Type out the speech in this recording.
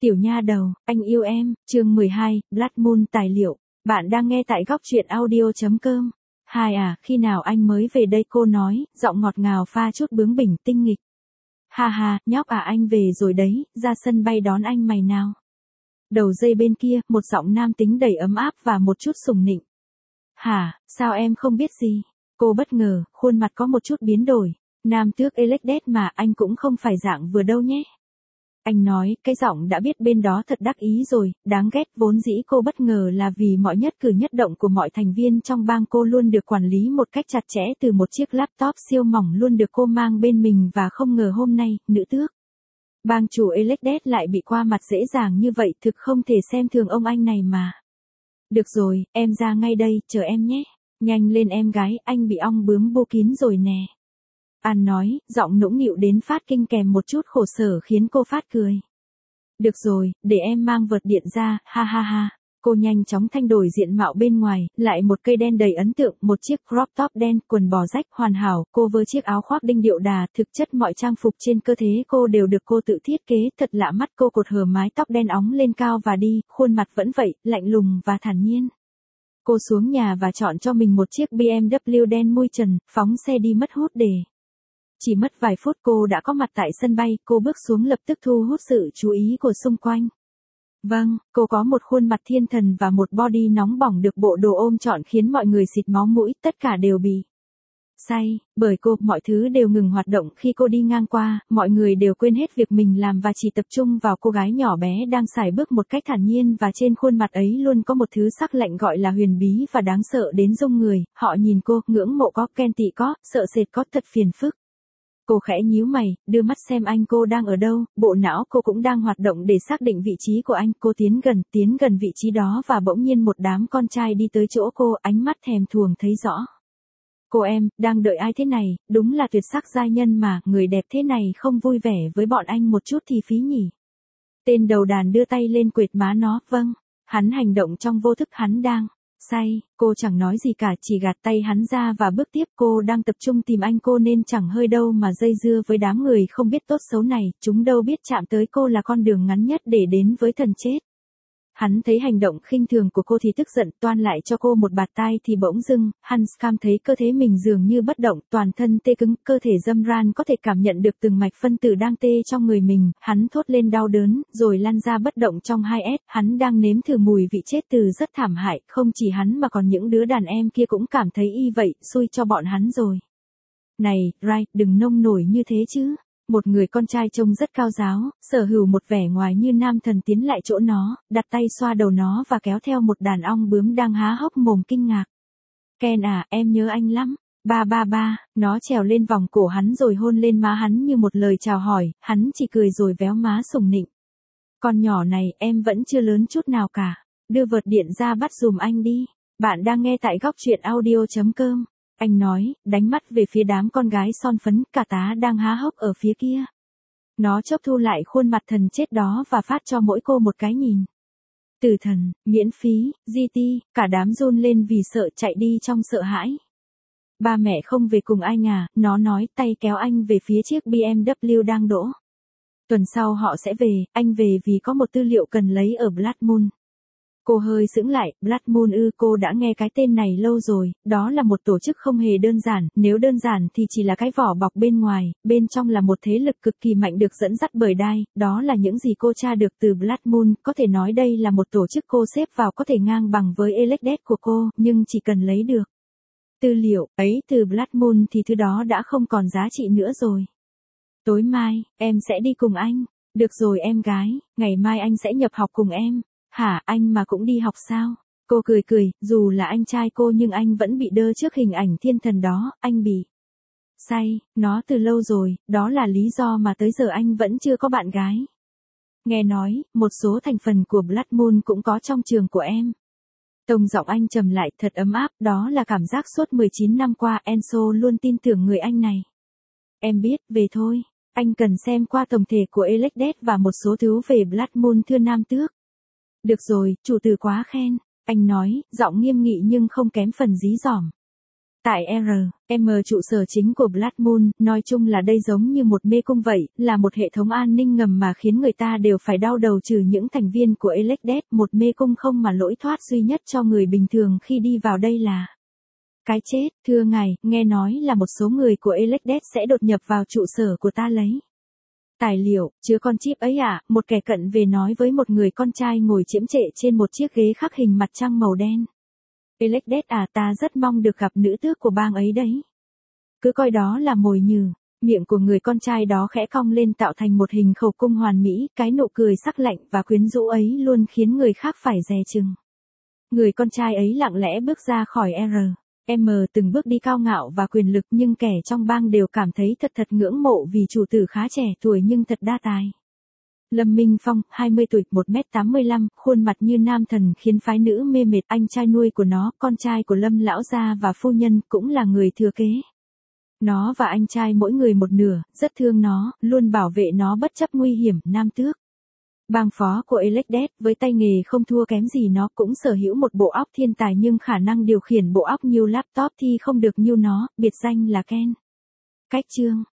Tiểu nha đầu, anh yêu em, chương 12, Blood Moon tài liệu. Bạn đang nghe tại góc truyện audio.com. Hai à, khi nào anh mới về đây, cô nói, giọng ngọt ngào pha chút bướng bỉnh tinh nghịch. Ha ha, nhóc à, anh về rồi đấy, ra sân bay đón anh mày nào. Đầu dây bên kia, một giọng nam tính đầy ấm áp và một chút sùng nịnh. Hả, sao em không biết gì? Cô bất ngờ, khuôn mặt có một chút biến đổi. Nam tước Elecdet mà, anh cũng không phải dạng vừa đâu nhé. Anh nói, cái giọng đã biết bên đó thật đắc ý rồi, đáng ghét. Vốn dĩ cô bất ngờ là vì mọi nhất cử nhất động của mọi thành viên trong bang cô luôn được quản lý một cách chặt chẽ từ một chiếc laptop siêu mỏng luôn được cô mang bên mình, và không ngờ hôm nay, nữ tước bang chủ Elecdet lại bị qua mặt dễ dàng như vậy, thực không thể xem thường ông anh này mà. Được rồi, em ra ngay đây, chờ em nhé. Nhanh lên em gái, anh bị ong bướm bô kín rồi nè. An nói, giọng nũng nịu đến phát kinh kèm một chút khổ sở khiến cô phát cười. Được rồi, để em mang vợt điện ra, ha ha ha. Cô nhanh chóng thay đổi diện mạo bên ngoài, lại một cây đen đầy ấn tượng, một chiếc crop top đen, quần bò rách hoàn hảo, cô với chiếc áo khoác đinh điệu đà, thực chất mọi trang phục trên cơ thể cô đều được cô tự thiết kế, thật lạ mắt. Cô cột hở mái tóc đen óng lên cao và đi, khuôn mặt vẫn vậy, lạnh lùng và thản nhiên. Cô xuống nhà và chọn cho mình một chiếc BMW đen mui trần, phóng xe đi mất hút để. Chỉ mất vài phút cô đã có mặt tại sân bay, cô bước xuống lập tức thu hút sự chú ý của xung quanh. Vâng, cô có một khuôn mặt thiên thần và một body nóng bỏng được bộ đồ ôm trọn khiến mọi người xịt máu mũi, tất cả đều bị say bởi cô. Mọi thứ đều ngừng hoạt động khi cô đi ngang qua, mọi người đều quên hết việc mình làm và chỉ tập trung vào cô gái nhỏ bé đang sải bước một cách thản nhiên, và trên khuôn mặt ấy luôn có một thứ sắc lạnh gọi là huyền bí và đáng sợ đến rung người. Họ nhìn cô, ngưỡng mộ có, ghen tị có, sợ sệt có, thật phiền phức. Cô khẽ nhíu mày, đưa mắt xem anh cô đang ở đâu, bộ não cô cũng đang hoạt động để xác định vị trí của anh. Cô tiến gần vị trí đó và bỗng nhiên một đám con trai đi tới chỗ cô, ánh mắt thèm thuồng thấy rõ. Cô em, đang đợi ai thế này, đúng là tuyệt sắc giai nhân mà, người đẹp thế này không vui vẻ với bọn anh một chút thì phí nhỉ. Tên đầu đàn đưa tay lên quệt má nó, vâng, hắn hành động trong vô thức, hắn đang say. Cô chẳng nói gì cả, chỉ gạt tay hắn ra và bước tiếp. Cô đang tập trung tìm anh cô nên chẳng hơi đâu mà dây dưa với đám người không biết tốt xấu này, chúng đâu biết chạm tới cô là con đường ngắn nhất để đến với thần chết. Hắn thấy hành động khinh thường của cô thì tức giận, toan lại cho cô một bạt tai thì bỗng dưng, Hans cảm thấy cơ thể mình dường như bất động, toàn thân tê cứng, cơ thể dâm ran có thể cảm nhận được từng mạch phân tử đang tê trong người mình. Hắn thốt lên đau đớn, rồi lăn ra bất động trong 2S. Hắn đang nếm thử mùi vị chết từ rất thảm hại, không chỉ hắn mà còn những đứa đàn em kia cũng cảm thấy y vậy, xui cho bọn hắn rồi. Này, Wright, đừng nông nổi như thế chứ. Một người con trai trông rất cao giáo, sở hữu một vẻ ngoài như nam thần tiến lại chỗ nó, đặt tay xoa đầu nó và kéo theo một đàn ong bướm đang há hốc mồm kinh ngạc. Ken à, em nhớ anh lắm. Ba ba ba, nó trèo lên vòng cổ hắn rồi hôn lên má hắn như một lời chào hỏi, hắn chỉ cười rồi véo má sủng nịnh. Con nhỏ này, em vẫn chưa lớn chút nào cả. Đưa vợt điện ra bắt dùm anh đi. Bạn đang nghe tại góc truyện audio.com. Anh nói, đánh mắt về phía đám con gái son phấn, cả tá đang há hốc ở phía kia. Nó chốc thu lại khuôn mặt thần chết đó và phát cho mỗi cô một cái nhìn. Tử thần, miễn phí, GT, cả đám run lên vì sợ, chạy đi trong sợ hãi. Ba mẹ không về cùng anh à, nó nói, tay kéo anh về phía chiếc BMW đang đỗ. Tuần sau họ sẽ về, anh về vì có một tư liệu cần lấy ở Blood Moon. Cô hơi sững lại, Blood Moon ư, cô đã nghe cái tên này lâu rồi, đó là một tổ chức không hề đơn giản, nếu đơn giản thì chỉ là cái vỏ bọc bên ngoài, bên trong là một thế lực cực kỳ mạnh được dẫn dắt bởi Dai, đó là những gì cô tra được từ Blood Moon, có thể nói đây là một tổ chức cô xếp vào có thể ngang bằng với Elecdet của cô, nhưng chỉ cần lấy được tư liệu ấy từ Blood Moon thì thứ đó đã không còn giá trị nữa rồi. Tối mai, em sẽ đi cùng anh. Được rồi em gái, ngày mai anh sẽ nhập học cùng em. Hả, anh mà cũng đi học sao? Cô cười, dù là anh trai cô nhưng anh vẫn bị đơ trước hình ảnh thiên thần đó, anh bị say, nó từ lâu rồi, đó là lý do mà tới giờ anh vẫn chưa có bạn gái. Nghe nói, một số thành phần của Blood Moon cũng có trong trường của em. Tông giọng anh trầm lại, thật ấm áp, đó là cảm giác suốt 19 năm qua Enzo luôn tin tưởng người anh này. Em biết, về thôi, anh cần xem qua tổng thể của Elecdet và một số thứ về Blood Moon thưa nam tước. Được rồi, chủ tử quá khen, anh nói, giọng nghiêm nghị nhưng không kém phần dí dỏm. Tại R.M trụ sở chính của Blood Moon, nói chung là đây giống như một mê cung vậy, là một hệ thống an ninh ngầm mà khiến người ta đều phải đau đầu trừ những thành viên của Elected, một mê cung không mà lối thoát duy nhất cho người bình thường khi đi vào đây là cái chết. Thưa ngài, nghe nói là một số người của Elected sẽ đột nhập vào trụ sở của ta lấy tài liệu, chứa con chip ấy à, một kẻ cận về nói với một người con trai ngồi chiếm trệ trên một chiếc ghế khắc hình mặt trăng màu đen. Elected à, ta rất mong được gặp nữ tước của bang ấy đấy. Cứ coi đó là mồi nhử. Miệng của người con trai đó khẽ cong lên tạo thành một hình khẩu cung hoàn mỹ, cái nụ cười sắc lạnh và quyến rũ ấy luôn khiến người khác phải dè chừng. Người con trai ấy lặng lẽ bước ra khỏi R.M từng bước đi cao ngạo và quyền lực, nhưng kẻ trong bang đều cảm thấy thật ngưỡng mộ vì chủ tử khá trẻ tuổi nhưng thật đa tài. Lâm Minh Phong, 20 tuổi, 1m85, khuôn mặt như nam thần khiến phái nữ mê mệt. Anh trai nuôi của nó, con trai của Lâm lão gia và phu nhân, cũng là người thừa kế. Nó và anh trai mỗi người một nửa, rất thương nó, luôn bảo vệ nó bất chấp nguy hiểm. Nam tước bang phó của Elected, với tay nghề không thua kém gì nó, cũng sở hữu một bộ óc thiên tài nhưng khả năng điều khiển bộ óc như laptop thì không được như nó, biệt danh là Ken. Cách chương